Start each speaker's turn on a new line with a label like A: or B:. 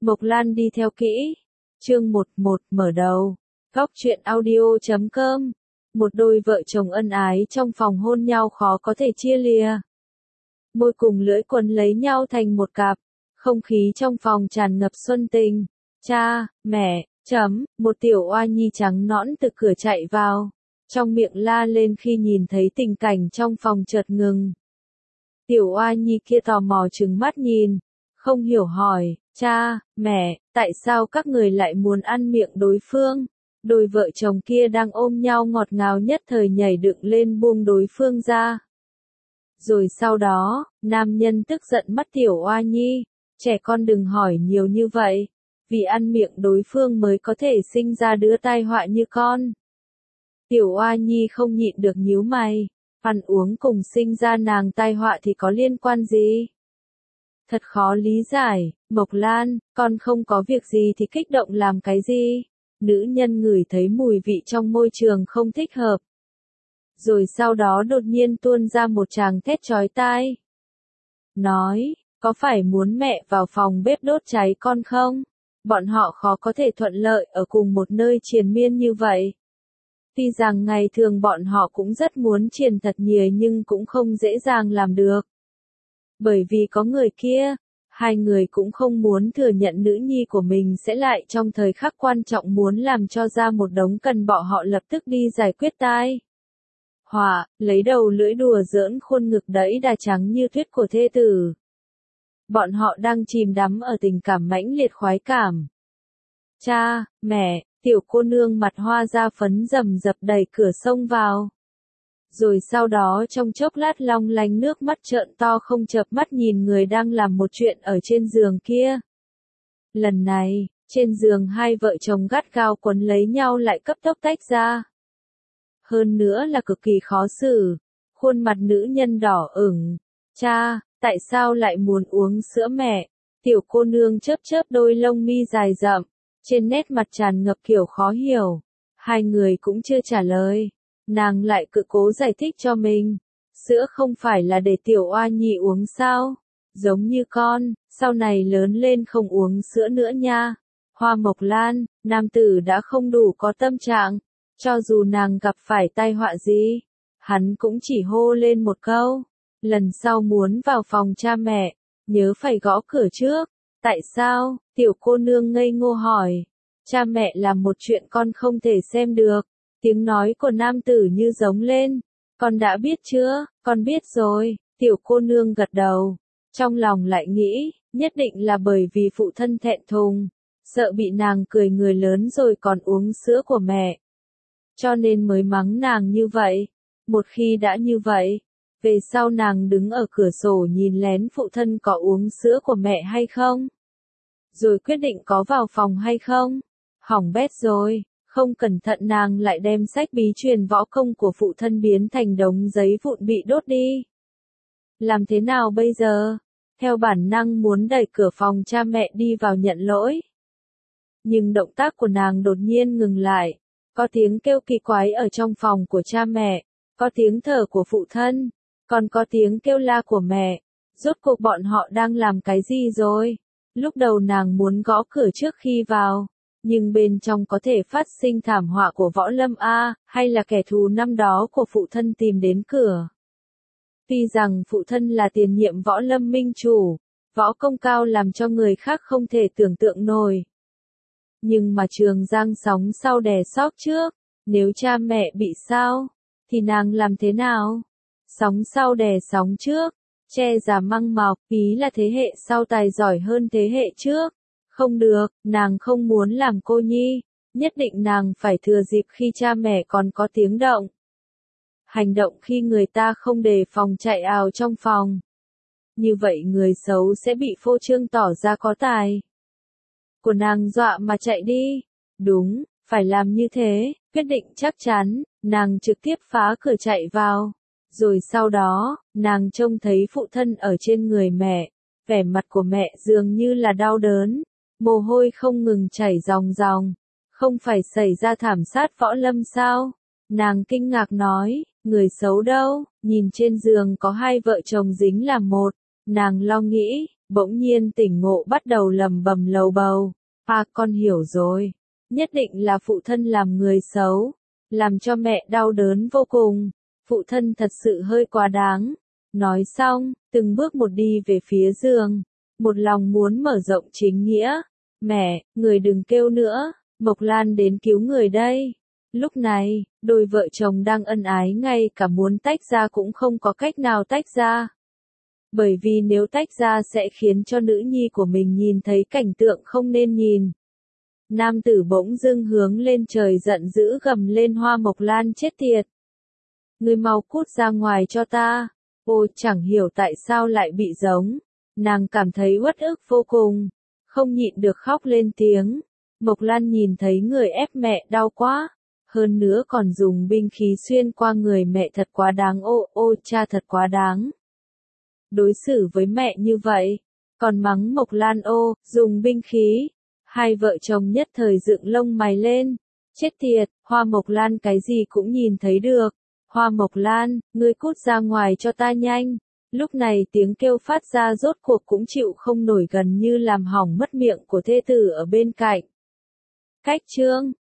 A: Mộc Lan đi theo kỹ. Chương 11 mở đầu. Góc truyện audio.com. Một đôi vợ chồng ân ái trong phòng hôn nhau khó có thể chia lìa. Môi cùng lưỡi quấn lấy nhau thành một cặp. Không khí trong phòng tràn ngập xuân tình. Cha, mẹ, một tiểu oa nhi trắng nõn từ cửa chạy vào. Trong miệng la lên khi nhìn thấy tình cảnh trong phòng chợt ngừng. Tiểu oa nhi kia tò mò trừng mắt nhìn. Không hiểu hỏi, cha, mẹ, tại sao các người lại muốn ăn miệng đối phương? Đôi vợ chồng kia đang ôm nhau ngọt ngào nhất thời nhảy dựng lên buông đối phương ra. Rồi sau đó, nam nhân tức giận mắt tiểu oa nhi, trẻ con đừng hỏi nhiều như vậy, vì ăn miệng đối phương mới có thể sinh ra đứa tai họa như con. Tiểu oa nhi không nhịn được nhíu mày, ăn uống cùng sinh ra nàng tai họa thì có liên quan gì? Thật khó lý giải, Mộc Lan, con không có việc gì thì kích động làm cái gì? Nữ nhân ngửi thấy mùi vị trong môi trường không thích hợp. Rồi sau đó đột nhiên tuôn ra một tràng thét chói tai. Nói, có phải muốn mẹ vào phòng bếp đốt cháy con không? Bọn họ khó có thể thuận lợi ở cùng một nơi triền miên như vậy. Tuy rằng ngày thường bọn họ cũng rất muốn triền thật nhiều nhưng cũng không dễ dàng làm được. Bởi vì có người kia, hai người cũng không muốn thừa nhận nữ nhi của mình sẽ lại trong thời khắc quan trọng muốn làm cho ra một đống cần bỏ họ lập tức đi giải quyết tai họa, lấy đầu lưỡi đùa giỡn khuôn ngực đẫy đà trắng như tuyết của thê tử. Bọn họ đang chìm đắm ở tình cảm mãnh liệt khoái cảm. Cha, mẹ, tiểu cô nương mặt hoa da phấn rầm rập đẩy cửa xông vào. Rồi sau đó trong chốc lát long lanh nước mắt trợn to không chợp mắt nhìn người đang làm một chuyện ở trên giường kia. Lần này, trên giường hai vợ chồng gắt gao quấn lấy nhau lại cấp tốc tách ra. Hơn nữa là cực kỳ khó xử, khuôn mặt nữ nhân đỏ ửng. Cha, tại sao lại muốn uống sữa mẹ? Tiểu cô nương chớp chớp đôi lông mi dài rậm, trên nét mặt tràn ngập kiểu khó hiểu. Hai người cũng chưa trả lời. Nàng lại cứ cố giải thích cho mình. Sữa không phải là để tiểu oa nhi uống sao? Giống như con, sau này lớn lên không uống sữa nữa nha. Hoa Mộc Lan, nam tử đã không đủ có tâm trạng. Cho dù nàng gặp phải tai họa gì, hắn cũng chỉ hô lên một câu. Lần sau muốn vào phòng cha mẹ, nhớ phải gõ cửa trước. Tại sao? Tiểu cô nương ngây ngô hỏi. Cha mẹ làm một chuyện con không thể xem được. Tiếng nói của nam tử như giống lên. Con đã biết chưa? Con biết rồi. Tiểu cô nương gật đầu. Trong lòng lại nghĩ, nhất định là bởi vì phụ thân thẹn thùng. Sợ bị nàng cười người lớn rồi còn uống sữa của mẹ. Cho nên mới mắng nàng như vậy. Một khi đã như vậy, về sau nàng đứng ở cửa sổ nhìn lén phụ thân có uống sữa của mẹ hay không. Rồi quyết định có vào phòng hay không. Hỏng bét rồi. Không cẩn thận nàng lại đem sách bí truyền võ công của phụ thân biến thành đống giấy vụn bị đốt đi. Làm thế nào bây giờ? Theo bản năng muốn đẩy cửa phòng cha mẹ đi vào nhận lỗi. Nhưng động tác của nàng đột nhiên ngừng lại. Có tiếng kêu kỳ quái ở trong phòng của cha mẹ. Có tiếng thở của phụ thân. Còn có tiếng kêu la của mẹ. Rốt cuộc bọn họ đang làm cái gì rồi? Lúc đầu nàng muốn gõ cửa trước khi vào. Nhưng bên trong có thể phát sinh thảm họa của Võ Lâm A, hay là kẻ thù năm đó của phụ thân tìm đến cửa. Tuy rằng phụ thân là tiền nhiệm Võ Lâm minh chủ, võ công cao làm cho người khác không thể tưởng tượng nổi. Nhưng mà Trường Giang sóng sau đè sót trước, nếu cha mẹ bị sao, thì nàng làm thế nào? Sóng sau đè sóng trước, che giả măng mọc, ý là thế hệ sau tài giỏi hơn thế hệ trước. Không được, nàng không muốn làm cô nhi, nhất định nàng phải thừa dịp khi cha mẹ còn có tiếng động. Hành động khi người ta không đề phòng chạy ào trong phòng. Như vậy người xấu sẽ bị phô trương tỏ ra có tài. Của nàng dọa mà chạy đi. Đúng, phải làm như thế, quyết định chắc chắn, nàng trực tiếp phá cửa chạy vào. Rồi sau đó, nàng trông thấy phụ thân ở trên người mẹ, vẻ mặt của mẹ dường như là đau đớn. Mồ hôi không ngừng chảy ròng ròng. Không phải xảy ra thảm sát Võ Lâm sao? Nàng kinh ngạc nói, người xấu đâu? Nhìn trên giường có hai vợ chồng dính làm một. Nàng lo nghĩ, bỗng nhiên tỉnh ngộ bắt đầu lầm bầm lầu bầu. À con hiểu rồi. Nhất định là phụ thân làm người xấu. Làm cho mẹ đau đớn vô cùng. Phụ thân thật sự hơi quá đáng. Nói xong, từng bước một đi về phía giường. Một lòng muốn mở rộng chính nghĩa. Mẹ, người đừng kêu nữa. Mộc Lan đến cứu người đây. Lúc này, đôi vợ chồng đang ân ái ngay cả muốn tách ra cũng không có cách nào tách ra. Bởi vì nếu tách ra sẽ khiến cho nữ nhi của mình nhìn thấy cảnh tượng không nên nhìn. Nam tử bỗng dưng hướng lên trời giận dữ gầm lên Hoa Mộc Lan chết tiệt. Ngươi mau cút ra ngoài cho ta. Ôi chẳng hiểu tại sao lại bị giống. Nàng cảm thấy uất ức vô cùng. Không nhịn được khóc lên tiếng. Mộc Lan nhìn thấy người ép mẹ đau quá. Hơn nữa còn dùng binh khí xuyên qua người mẹ thật quá đáng. Ô cha thật quá đáng. Đối xử với mẹ như vậy. Còn mắng Mộc Lan dùng binh khí. Hai vợ chồng nhất thời dựng lông mày lên. Chết tiệt, Hoa Mộc Lan cái gì cũng nhìn thấy được. Hoa Mộc Lan, ngươi cút ra ngoài cho ta nhanh. Lúc này tiếng kêu phát ra rốt cuộc cũng chịu không nổi gần như làm hỏng mất miệng của thê tử ở bên cạnh. Cách chương